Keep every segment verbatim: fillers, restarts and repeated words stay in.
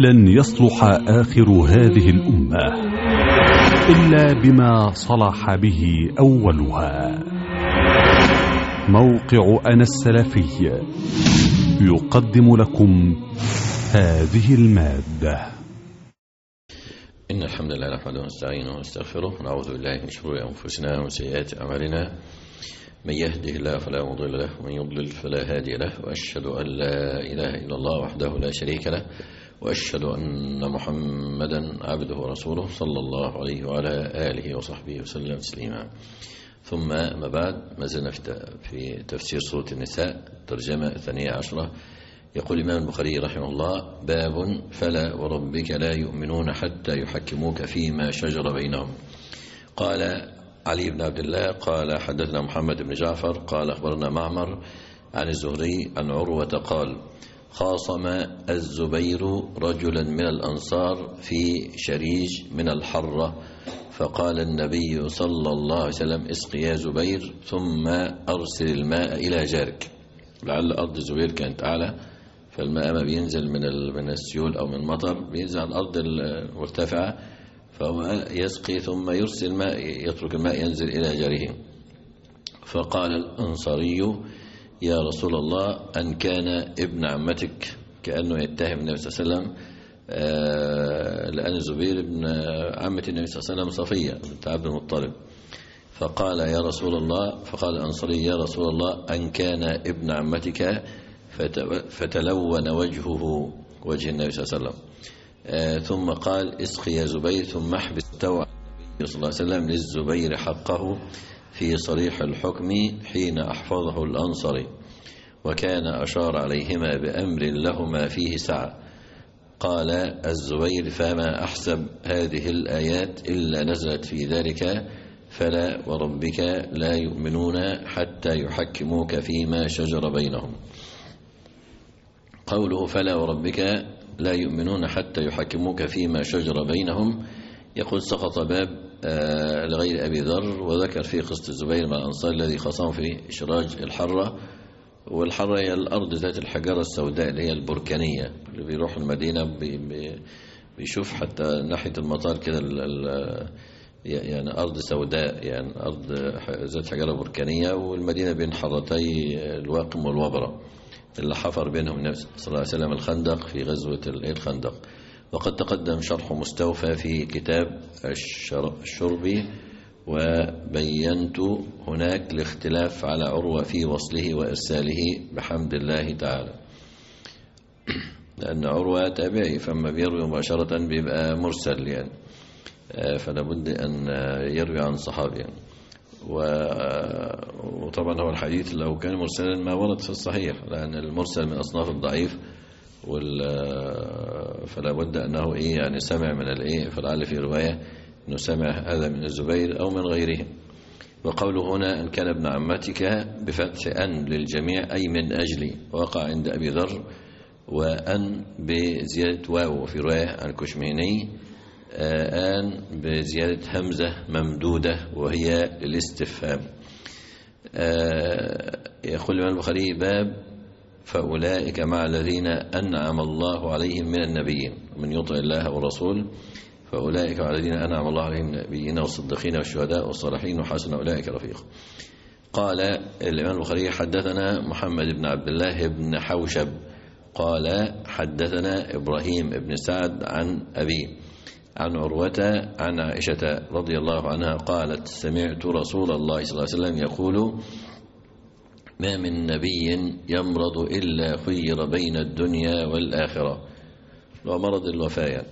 لن يصلح آخر هذه الأمة إلا بما صلح به أولها. موقع أنا السلفي يقدم لكم هذه المادة. إن الحمد لله نحمده ونستعينه ونستغفره ونعوذ بالله من شرور أنفسنا ومن سيئات أعمالنا. من يهده الله فلا مضل له ومن يضلل فلا هادي له، وأشهد أن لا إله إلا الله وحده لا شريك له، وأشهد أن محمدا عبده ورسوله صلى الله عليه وعلى آله وصحبه وسلم تسليما. ثم ما بعد، ما زلنا في تفسير سورة النساء ترجمة الثانية عشرة. يقول الإمام البخاري رحمه الله: باب فلا وربك لا يؤمنون حتى يحكموك فيما شجر بينهم. قال علي بن عبد الله قال حدثنا محمد بن جعفر قال أخبرنا معمر عن الزهري عن عروة قال: خاصم الزبير رجلا من الأنصار في شريج من الحرة، فقال النبي صلى الله عليه وسلم: اسق يا زبير ثم أرسل الماء إلى جارك. لعل أرض الزبير كانت أعلى، فالماء ما بينزل من من السيول أو من المطر، بينزل على الأرض المرتفعة، فهو يسقي ثم يرسل الماء، يترك الماء ينزل إلى جاره. فقال الأنصاري: يا رسول الله، أن كان ابن عمتك، كأنه يتهم النبي صلى الله عليه وسلم، آه لأن الزبير ابن عمة النبي صلى الله عليه وسلم صفية بنت عبد المطلب. فقال: يا رسول الله، فقال الأنصاري: يا رسول الله، أن كان ابن عمتك، فتلون وجهه وجه النبي صلى الله عليه وسلم. آه ثم قال: اسقي يا زبير ثم احبس توعى النبي صلى الله عليه وسلم للزبير حقه في صريح الحكم حين أحفظه الأنصاري، وكان أشار عليهما بأمر لهما فيه سعة. قال الزبير: فما أحسب هذه الآيات إلا نزلت في ذلك: فلا وربك لا يؤمنون حتى يحكموك فيما شجر بينهم. قوله فلا وربك لا يؤمنون حتى يحكموك فيما شجر بينهم، يقول سقط باب آه لغير أبي ذر، وذكر في قصة الزبير مع الأنصار الذي خاصم في إشراج الحرة. والحرة هي الأرض ذات الحجارة السوداء اللي هي البركانية، اللي بيروح المدينة بي بي بيشوف حتى ناحية المطار كده يعني أرض سوداء، يعني أرض ذات حجارة بركانية، والمدينة بين حرتي الواقم والوبرة اللي حفر بينهم النبي صلى الله عليه وسلم الخندق في غزوة الخندق. وقد تقدم شرح مستوفى في كتاب الشربي، وبينت هناك الاختلاف على عروة في وصله وإرساله بحمد الله تعالى، لأن عروة تابعي، فما بيروي مباشرة بيبقى مرسل يعني، فلا بد أن يروي عن صحابي يعني. وطبعا هو الحديث لو كان مرسلا ما ورد في الصحيح، لأن المرسل من أصناف الضعيف، فلا بد أنه إيه يعني سمع من الإيه، فلعل في رواية أنه سمع هذا من الزبير أو من غيره. وقوله هنا أن كان ابن عمتك بفتح أن للجميع أي من أجلي، وقع عند أبي ذر، وأن بزيادة واو في رواية عن كشميني، آن بزيادة همزة ممدودة وهي للاستفهام. يقول الإمام البخاري: باب فأولئك مع الذين أنعم الله عليهم من النبيين ومن يطع الله ورسوله، فأولئك مع الذين أنعم الله عليهم من النبيين والصديقين والشهداء والصالحين وحسن أولئك رفيقا. قال الإمام البخاري: حدثنا محمد بن عبد الله بن حوشب قال حدثنا إبراهيم بن سعد عن أبي عن عروة عن عائشة رضي الله عنها قالت: سمعت رسول الله صلى الله عليه وسلم يقول: ما من نبي يمرض إلا خير بين الدنيا والآخرة، ومرض الوفاة،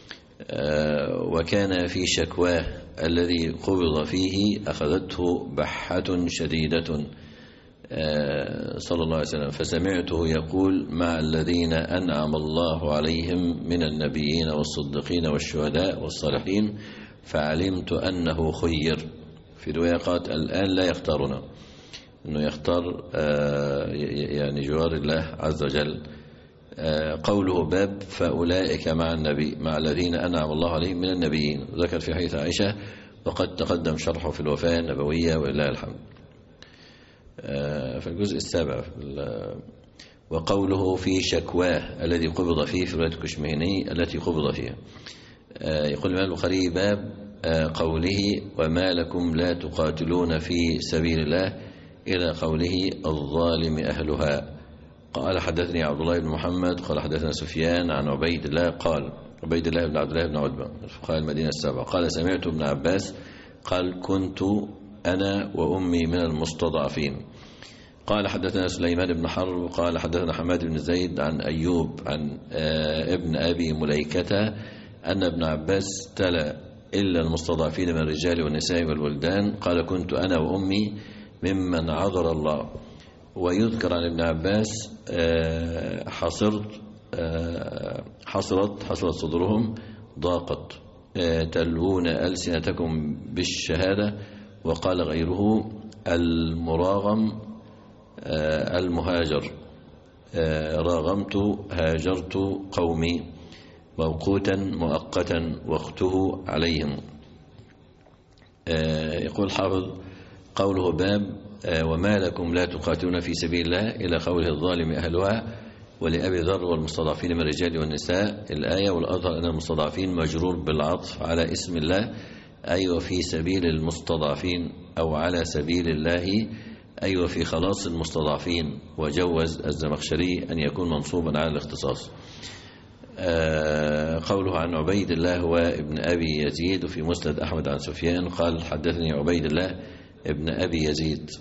وكان في شكواه الذي قبض فيه أخذته بحة شديدة صلى الله عليه وسلم، فسمعته يقول: مع الذين أنعم الله عليهم من النبيين والصديقين والشهداء والصالحين، فعلمت أنه خير. في رواية قالت: الآن لا يختارنا، أنه يختار يعني جوار الله عز وجل. قوله باب فأولئك مع النبي مع الذين أنعم الله عليهم من النبيين، ذكر في حديث عائشة، وقد تقدم شرحه في الوفاة النبوية ولله الحمد. في الجزء السابع وقوله في شكواه الذي قبض فيه في رواية الكشمهني التي قبض فيها. يقول الإمام البخاري باب قوله وما لكم لا تقاتلون في سبيل الله إلى قوله الظالم أهلها. قال حدثني عبد الله بن محمد قال حدثنا سفيان عن عبيد الله قال عبيد الله بن عبد الله بن عتبة فقهاء المدينة السبعة قال سمعت ابن عباس قال كنت أنا وأمي من المستضعفين. قال حدثنا سليمان بن حرب قال حدثنا حماد بن زيد عن أيوب عن ابن أبي مليكة أن ابن عباس تلا إلا المستضعفين من الرجال والنساء والولدان قال كنت أنا وأمي ممن عذر الله. ويذكر عن ابن عباس حصرت حصرت حصرت صدورهم ضاقت تلوون ألسنتكم بالشهادة. وقال غيره المراغم المهاجر راغمت هاجرت قومي موقوتا مؤقتا واخته عليهم. يقول حافظ قوله باب وما لكم لا تقاتلون في سبيل الله إلى قوله الظالم أهلها ولأبي ذر والمستضعفين من الرجال والنساء الآية. والأظهر أن المستضعفين مجرور بالعطف على اسم الله أي وفي سبيل المستضعفين أو على سبيل الله أي وفي خلاص المستضعفين. وجوز الزمخشري أن يكون منصوبا على الاختصاص. قوله عن عبيد الله وابن أبي يزيد في مسند أحمد عن سفيان قال حدثني عبيد الله ابن أبي يزيد.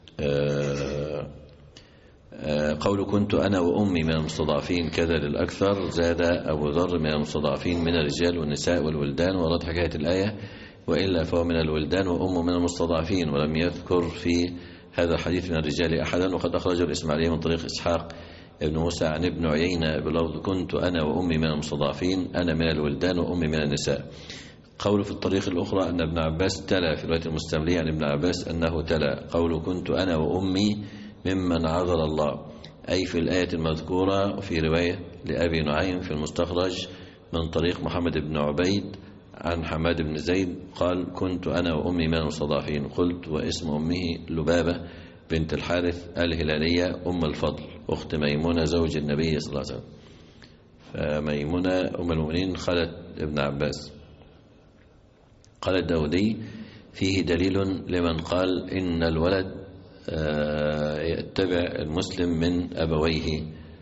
قول كنت أنا وأمي من المستضعفين كذا للأكثر زاد أبو ذر من المستضعفين من الرجال والنساء والولدان ورد حكاية الآية وإلا فهو من الولدان وأمه من المستضعفين ولم يذكر في هذا الحديث من الرجال أحدا. وقد أخرجه الإسماعيلي من طريق إسحاق ابن موسى عن ابن عيينة بلفظ كنت أنا وأمي من المستضعفين أنا من الولدان وأمي من النساء. قول في الطريق الأخرى أن ابن عباس تلا في رواية المستملي عن ابن عباس أنه تلا قول كنت أنا وأمي ممن عذر الله أي في الآية المذكورة. في رواية لأبي نعيم في المستخرج من طريق محمد بن عبيد عن حماد بن زيد قال كنت أنا وأمي من المستضعفين. قلت واسم أمه لبابة بنت الحارث الهلالية أم الفضل أخت ميمونة زوج النبي صلى الله عليه وسلم. فميمونة أم المؤمنين خالة ابن عباس. قال الداودي فيه دليل لمن قال إن الولد يتبع المسلم من أبويه.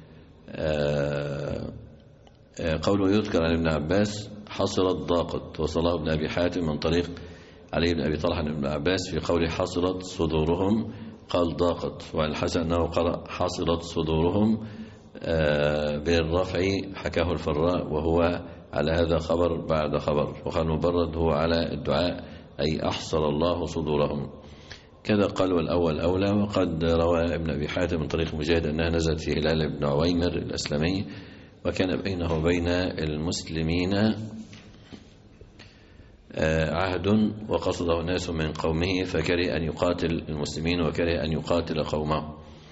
قوله يذكر عن ابن عباس حصرت ضاقت. وصله ابن أبي حاتم من طريق علي بن أبي طلحة ابن عباس في قوله حصرت صدورهم قال ضاقت. وعن الحسن أنه قرأ حصرت صدورهم بالرفع حكاه الفراء وهو على هذا خبر بعد خبر. وقال المبرد هو على الدعاء أي أحصر الله صدورهم كذا قال والأول أولى. وقد روى ابن أبي حاتم من طريق مجاهد أنها نزلت في هلال بن عويمر الأسلمي وكان بينه وبين المسلمين عهد وقصده الناس من قومه فكره أن يقاتل المسلمين وكره أن يقاتل قومه.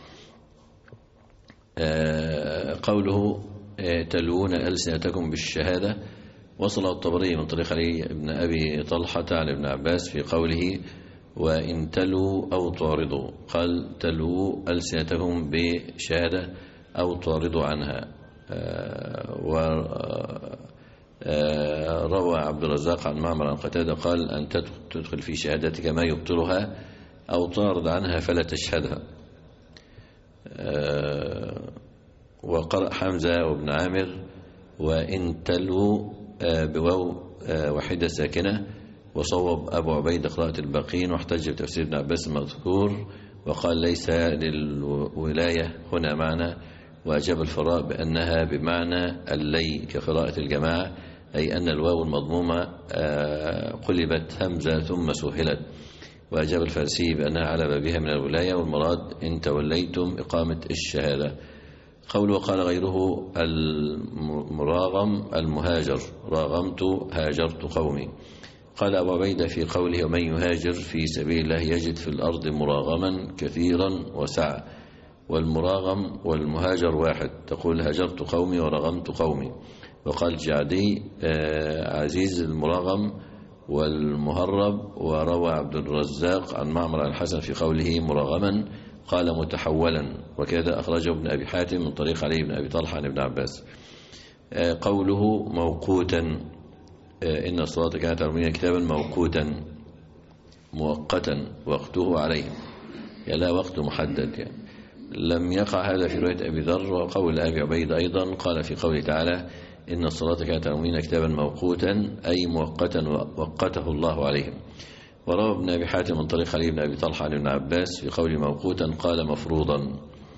قوله تلوون ألسنتكم بالشهادة وصل الطبري من طريق علي بن أبي طلحة عن ابن عباس في قوله وإن تلوا أو تعرضوا قال تلوا ألسنتكم بشهادة أو تعرضوا عنها. وروى عبد الرزاق عن معمر عن قتادة قال أن تدخل في شهادتك ما يبطلها أو تعرض عنها فلا تشهدها. وقرأ حمزة وابن عامر وإن تلوا بواو واحدة ساكنة. وصوب أبو عبيد قراءة الباقين واحتج بتفسير ابن عباس المذكور وقال ليس للولاية هنا معنى. وأجاب الفراء بأنها بمعنى اللي كقراءة الجماعة أي أن الواو المضمومة قلبت همزة ثم سهلت. وأجاب الفارسي بأنها على بابها من الولاية والمراد إن توليتم إقامة الشهادة. قول وقال غيره المراغم المهاجر راغمت هاجرت قومي. قال أبو عبيدة في قوله ومن يهاجر في سبيل الله يجد في الأرض مراغما كثيرا وسعة. والمراغم والمهاجر واحد تقول هاجرت قومي ورغمت قومي. وقال جعدي عزيز المراغم والمهرب. وروى عبد الرزاق عن معمر عن الحسن في قوله مراغما قال متحولا، وكذا أخرجه ابن أبي حاتم من طريق علي بن أبي طلحة عن ابن عباس. قوله موقوتا، إن الصلاة كانت على المؤمنين كتابا موقوتا مؤقتا وقته عليه، يعني لا وقت محدد يعني. لم يقع هذا في رواية أبي ذر. وقول أبي عبيد أيضا قال في قوله تعالى إن الصلاة كانت على المؤمنين كتابا موقوتا أي مؤقتا وقته الله عليهم. وروى ابن أبي حاتم من طريق علي بن أبي طلحة عن ابن عباس في قول موقوتا قال مفروضا.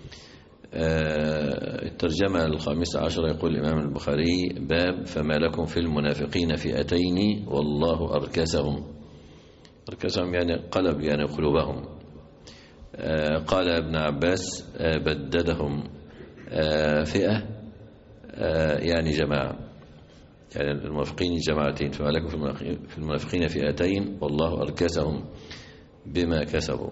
الترجمة الخامسة عشر يقول الإمام البخاري باب فما لكم في المنافقين فئتين والله أركسهم. أركسهم يعني قلب يعني قلوبهم. قال ابن عباس بددهم فئة يعني جماعة، يعني المنافقين جماعتين، فما لكم في المنافقين فئتين والله أركسهم بما كسبوا.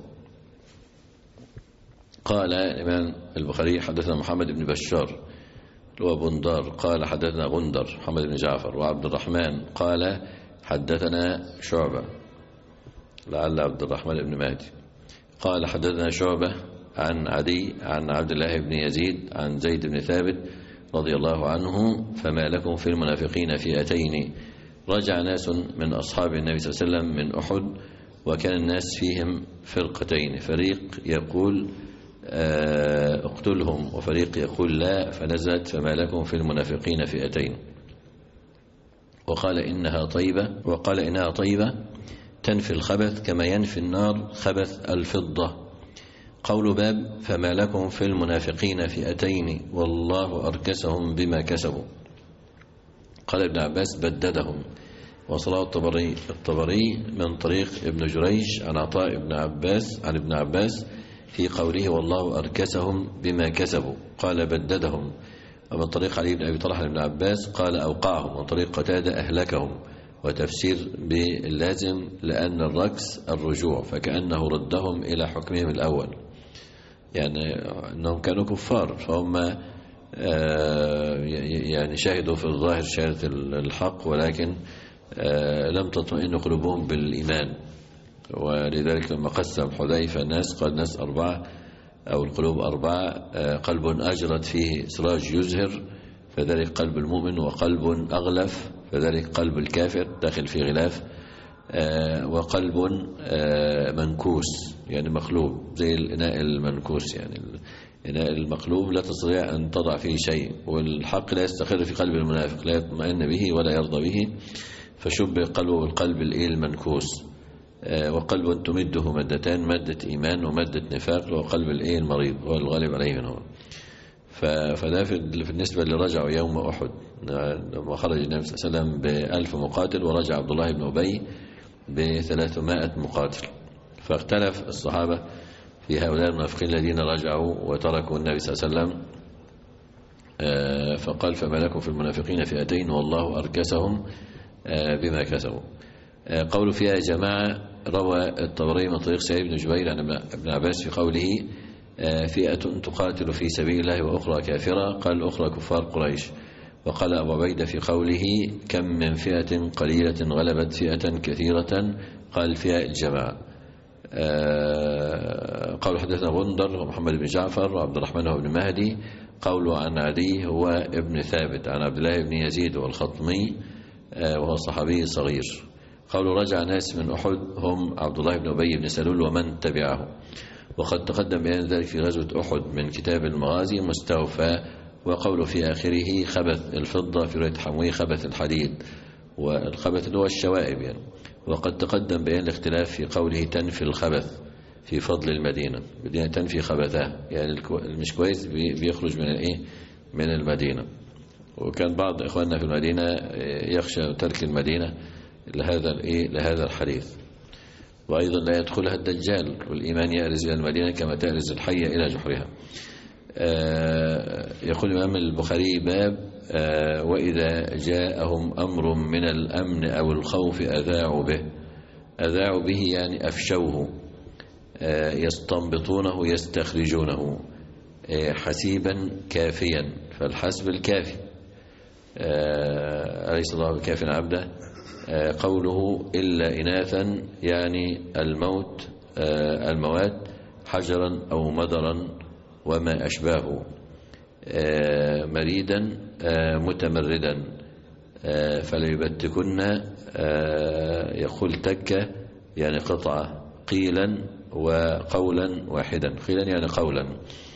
قال الإمام البخاري حدثنا محمد بن بشار هو بندار قال حدثنا غندر محمد بن جعفر وعبد الرحمن قال حدثنا شعبة لعل عبد الرحمن بن مهدي قال حدثنا شعبة عن عدي عن عبد الله بن يزيد عن زيد بن ثابت رضي الله عنه فما لكم في المنافقين فئتين. رجع ناس من أصحاب النبي صلى الله عليه وسلم من أحد وكان الناس فيهم فرقتين، فريق يقول اقتلهم وفريق يقول لا، فنزلت فما لكم في المنافقين فئتين. وقال إنها طيبة وقال إنها طيبة تنفي الخبث كما ينفي النار خبث الفضة. قول باب فما لكم في المنافقين فئتين والله أركسهم بما كسبوا. قال ابن عباس بددهم. وصله الطبري الطبري من طريق ابن جريج عن عطاء ابن عباس عن ابن عباس في قوله والله أركسهم بما كسبوا قال بددهم. ومن طريق علي بن أبي طلحة بن عباس قال أوقعهم. ومن طريق قتادة أهلكهم. وتفسير باللازم لأن الركس الرجوع فكأنه ردهم إلى حكمهم الأول، يعني أنهم كانوا كفار فهم يعني شاهدوا في الظاهر شهادة الحق ولكن لم تطمئن قلوبهم بالإيمان. ولذلك لما قسم حذيفة الناس قال الناس أربعة أو القلوب أربعة، قلب أجرت فيه سراج يزهر فذلك قلب المؤمن، وقلب أغلف فذلك قلب الكافر داخل في غلاف، وقلب منكوس يعني مقلوب زي الإناء المنكوس، يعني الإناء المقلوب لا تستطيع أن تضع فيه شيء، والحق لا يستقر في قلب المنافق لا يطمئن به ولا يرضى به، فشبه قلبه بالقلب المنكوس. وقلب تمده مادتان، مادة إيمان ومادة نفاق، وقلب الإيه المريض هو الغالب عليه من هو. فده بالنسبة اللي رجعوا يوم أحد لما خرج النبي صلى الله عليه وسلم بألف مقاتل ورجع عبد الله بن أبي بثلاثمائة مقاتل. فاختلف الصحابة في هؤلاء المنافقين الذين رجعوا وتركوا النبي صلى الله عليه وسلم. فقال فما لكم في المنافقين فئتين والله أركسهم بما كسبوا. قول فيها جماعة روى الطبري من طريق سعيد بن جبير عن ابن عباس في قوله فئة تقاتل في سبيل الله وأخرى كافرة قال أخرى كفار قريش. وقال أبو عبيدة في قوله كم من فئة قليلة غلبت فئة كثيرة قال فئة الجماعة. قول حدثنا غندر ومحمد بن جعفر وعبد الرحمن بن مهدي. قوله عن عدي هو ابن ثابت عن عبد الله بن يزيد والخطمي وهو صحابي صغير. قالوا رجع ناس من أحد هم عبد الله بن أبي بن سلول ومن تبعه. وقد تقدم بيان ذلك في غزوة أحد من كتاب المغازي مستوفى. وقوله في آخره خبث الفضة في رواية حموي خبث الحديد، والخبث اللي هو الشوائب يعني. وقد تقدم بيان الاختلاف في قوله تنفي الخبث في فضل المدينة، المدينة تنفي خبثها يعني مش كويس بيخرج من الايه من المدينة. وكان بعض إخواننا في المدينة يخشى ترك المدينة لهذا الايه لهذا الحديث. وأيضا لا يدخلها الدجال والإيمان يأرز إلى المدينة كما تأرز الحية إلى جحرها. يقول الإمام البخاري باب وإذا جاءهم أمر من الأمن أو الخوف أذاعوا به. أذاعوا به يعني أفشوه، يستنبطونه يستخرجونه حسيبا كافيا، فالحسب الكافي أليس الله بكاف عبده. قوله إلا إناثا يعني الموت الموات حجرا أو مدرا وما أشباهه. مريدا متمردا فليبتكن يقول تكة يعني قطعة، قيلا وقولا واحدا، قيلا يعني قولا،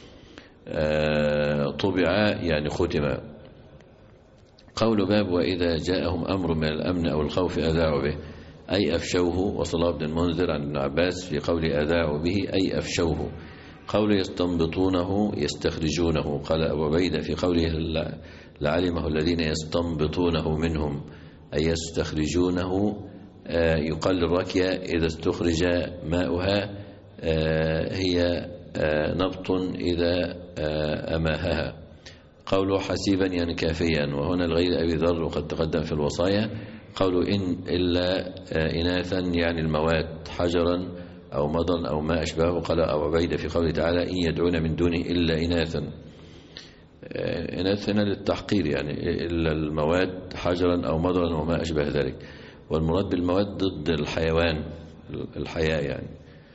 طبع يعني ختم. قول باب وإذا جاءهم أمر من الأمن أو الخوف أذاعوا به أي أفشوه. وصلى ابن المنذر عن ابن عباس في قول أذاعوا به أي أفشوه. قول يستنبطونه يستخرجونه. قال أبو عبيدة في قوله لعلمه الذين يستنبطونه منهم أي يستخرجونه. يقال الركية إذا استخرج ماؤها هي نبط إذا أماهها. قوله حسيبا يعني كافيا، وهنا الغير أبي ذر وقد تقدم في الوصايا. قوله إن إلا إناثا يعني المواد، حجرا أو مضا أو ما أشباهه. قال أبو عبيدة في قوله تعالى إن يدعون من دونه إلا إناثا. إناث هنا للتحقير يعني إلا المواد، حجرا أو مضا وما أشبه ذلك. والمراد بالمواد ضد الحيوان، الحياة يعني.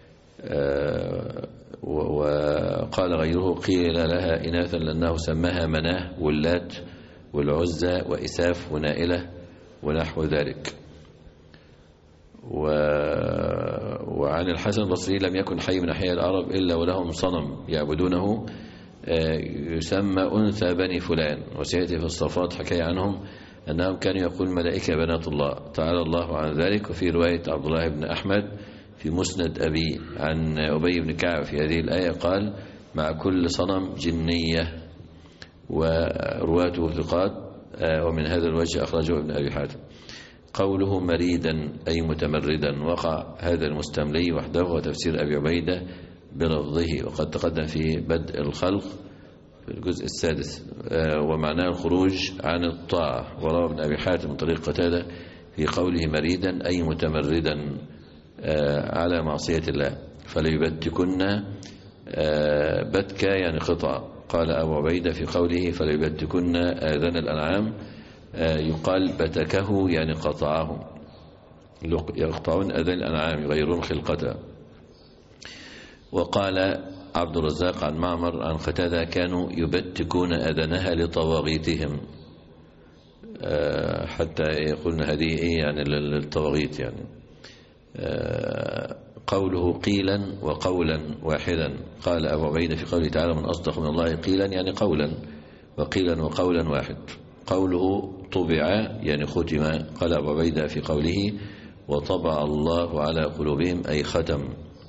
وقال غيره قيل لها إناثا لأنه سماها مناه واللات والعزى وإساف ونائلة ونحو ذلك. وعن الحسن البصري لم يكن حي من أحياء العرب إلا ولهم صنم يعبدونه يسمى أنثى بني فلان. وسيأتي في الصفات حكاية عنهم أنهم كانوا يقول ملائكة بنات الله تعالى الله عن ذلك. وفي رواية عبد الله بن أحمد في مسند أبي عن أبي بن كعب في هذه الآية قال مع كل صنم جنية، ورواته ثقات. ومن هذا الوجه أخرجه ابن أبي حاتم. قوله مريدا أي متمردا وقع هذا المستملي وحده وتفسير أبي عبيدة بلفظه، وقد تقدم في بدء الخلق في الجزء السادس. ومعناه الخروج عن الطاعة. وروى ابن أبي حاتم من طريق قتادة في قوله مريدا أي متمردا على معصية الله. فليبتكن بتكا يعني قطع. قال أبو عبيدة في قوله فليبتكن آذان الأنعام يقال بتكه يعني قطعه، يقطعون آذان الأنعام يغيرون خلقتها. وقال عبد الرزاق عن معمر عن قتادة كانوا يبتكون آذانها لطواغيتهم، حتى يقولون هذه إيه يعني للطواغيت يعني. قوله قيلا وقولا واحدا. قال أبو عبيدة في قوله تعالى من أصدق من الله قيلا يعني قولا، وقيلا وقولا واحد. قوله طبع يعني ختم. قال أبو عبيدة في قوله وطبع الله على قلوبهم أي ختم.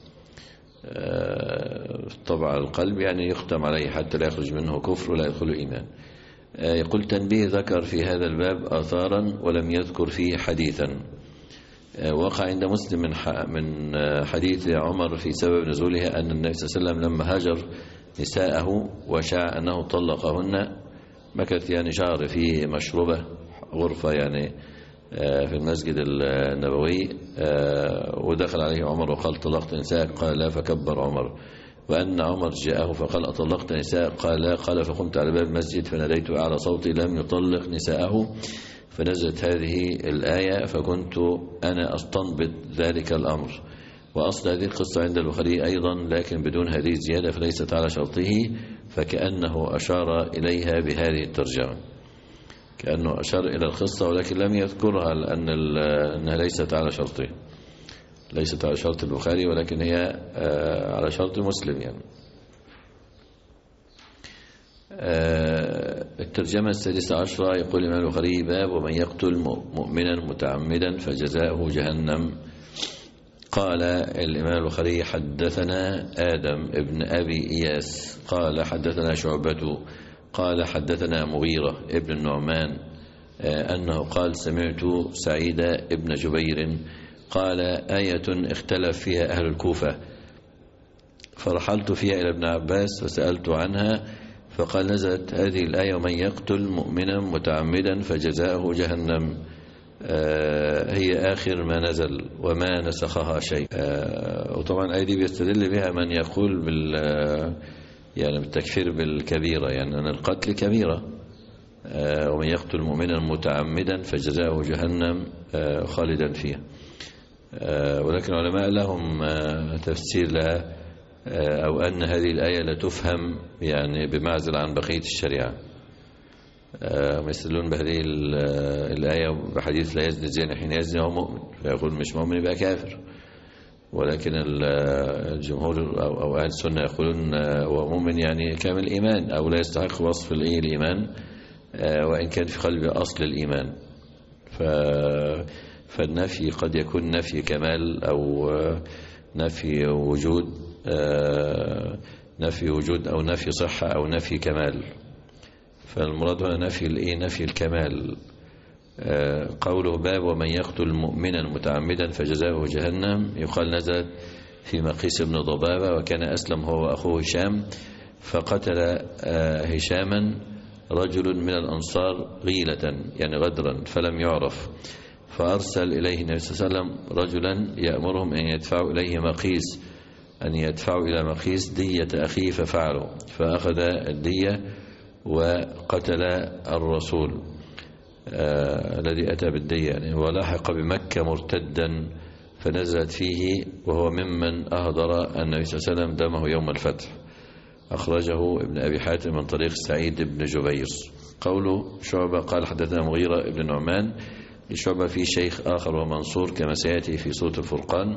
طبع القلب يعني يختم عليه حتى لا يخرج منه كفر ولا يدخل إيمان. يقول تنبيه ذكر في هذا الباب آثارا ولم يذكر فيه حديثا. وقع عند مسلم من من حديث عمر في سبب نزولها أن النبي صلى الله عليه وسلم لما هاجر نساءه وشاع أنه طلقهن مكث يعني شهر في مشروبة غرفة يعني في المسجد النبوي، ودخل عليه عمر وقال طلقت نساء؟ قال لا، فكبر عمر. وأن عمر جاءه فقال أطلقت نساء؟ قال لا. قال فقمت على باب المسجد فناديت أعلى صوتي لم يطلق نساءه، فنزلت هذه الآية فكنت أنا أستنبط ذلك الأمر. وأصل هذه القصة عند البخاري أيضا لكن بدون هذه الزيادة فليست على شرطه، فكأنه أشار إليها بهذه الترجمة، كأنه أشار إلى القصة ولكن لم يذكرها لأن أنها ليست على شرطه، ليست على شرط البخاري ولكن هي على شرط مسلم يعني. الترجمة السادسة عشرة يقول الإمام البخاري باب ومن يقتل مؤمنا متعمدا فجزاؤه جهنم. قال الإمام البخاري حدثنا آدم ابن أبي إياس قال حدثنا شعبة قال حدثنا مغيرة ابن النعمان أنه قال سمعت سعيد ابن جبير قال آية اختلف فيها أهل الكوفة فرحلت فيها إلى ابن عباس وسألت عنها فقال نزلت هذه الآية ومن يقتل مؤمنا متعمدا فجزاؤه جهنم، هي آخر ما نزل وما نسخها شيء. وطبعا الآية دي بيستدل بها من يقول بال يعني بالتكفير بالكبيرة، يعني أن القتل كبيرة، ومن يقتل مؤمنا متعمدا فجزاؤه جهنم خالدا فيها. ولكن العلماء لهم تفسير لها أو أن هذه الآية لا تفهم يعني بمعزل عن بقية الشريعة. يستدلون بهذه الآية بحديث لا يزني الزاني حين يزني وهو مؤمن، فيقول مش مؤمن يبقى كافر. ولكن الجمهور أو أهل السنة يقولون هو مؤمن يعني كامل الإيمان أو لا يستحق وصف الإيمان وإن كان في قلبه أصل الإيمان. فالنفي قد يكون نفي كمال أو نفي وجود، نفي وجود أو نفي صحة أو نفي كمال. فالمراد هنا نفي الإيه؟ نفي الكمال. قوله باب ومن يقتل مؤمنا متعمدا فجزاؤه جهنم، يقال نزلت في مقيس بن ضبابة، وكان أسلم هو وأخوه هشام، فقتل هشاما رجل من الأنصار غيلة يعني غدرا فلم يعرف، فأرسل إليه النبي صلى الله عليه وسلم رجلا يأمرهم أن يدفعوا إليه مقيس، أن يدفعوا إلى مقيس دية أخيه، ففعلوا، فأخذ الدية وقتل الرسول آه الذي أتى بالدية يعني، ولاحق بمكة مرتدا فنزلت فيه وهو ممن أهدر النبي صلى الله عليه وسلم دمه يوم الفتح. أخرجه ابن أبي حاتم من طريق سعيد بن جبير. قوله شعبة قال حدثنا مغيرة ابن نعمان، لشعبة في شيخ آخر ومنصور كما سيأتي في سورة الفرقان.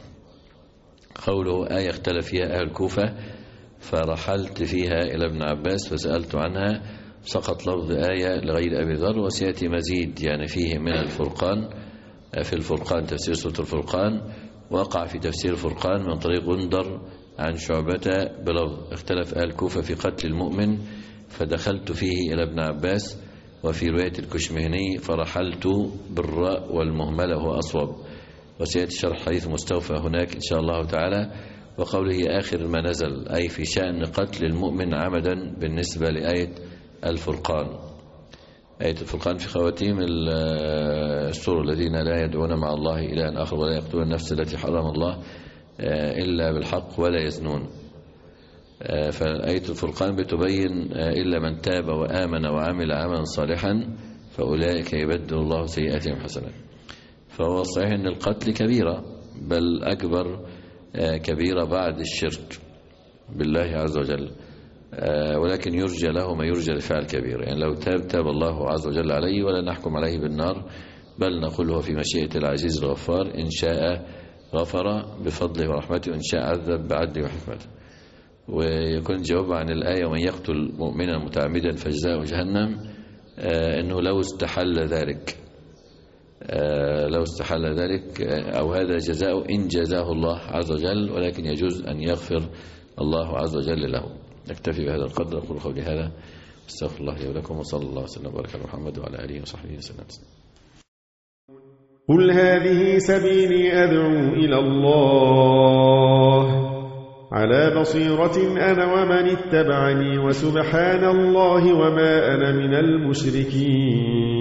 قوله آية اختلف فيها أهل الكوفة فرحلت فيها إلى ابن عباس فسألت عنها، سقط لفظ آية لغير أبي ذر، وسيأتي مزيد يعني فيه من الفرقان. في الفرقان تفسير سورة الفرقان وقع في تفسير الفرقان من طريق غندر عن شعبة بلفظ اختلف أهل الكوفة في قتل المؤمن فدخلت فيه إلى ابن عباس، وفي رواية الكشمهني فرحلت بالراء والمهملة هو أصوب، وسيأتي شرح حديث مستوفى هناك إن شاء الله تعالى. وقوله آخر ما نزل أي في شأن قتل المؤمن عمدا بالنسبة لآية الفرقان. آية الفرقان في خواتيم السورة الذين لا يدعون مع الله إلها آخر ولا يقتلون النفس التي حرم الله إلا بالحق ولا يزنون. فآية الفرقان بتبين إلا من تاب وآمن وعمل عملا صالحا فأولئك يبدل الله سيئاتهم حسنات. فهو صحيح أن القتل كبيرة، بل أكبر كبيرة بعد الشرك بالله عز وجل، ولكن يرجى له ما يرجى لفعل كبير. يعني لو تاب تاب الله عز وجل عليه ولا نحكم عليه بالنار، بل نقول هو في مشيئة العزيز الغفار، إن شاء غفر بفضله ورحمته وإن شاء عذب بعدله وحكمته. ويكون جواب عن الآية ومن يقتل مؤمنا متعمدا فجزاؤه جهنم أنه لو استحل ذلك لو استحل ذلك أو هذا جزاؤه إن جزاه الله عز وجل، ولكن يجوز أن يغفر الله عز وجل له. نكتفي بهذا القدر. أقول قولي هذا استغفر الله لي ولكم، وصلى الله وسلم وبارك على محمد وعلى آله وصحبه وسلم. قل هذه سبيلي أدعو إلى الله على بصيرة أنا ومن اتبعني، وسبحان الله وما أنا من المشركين.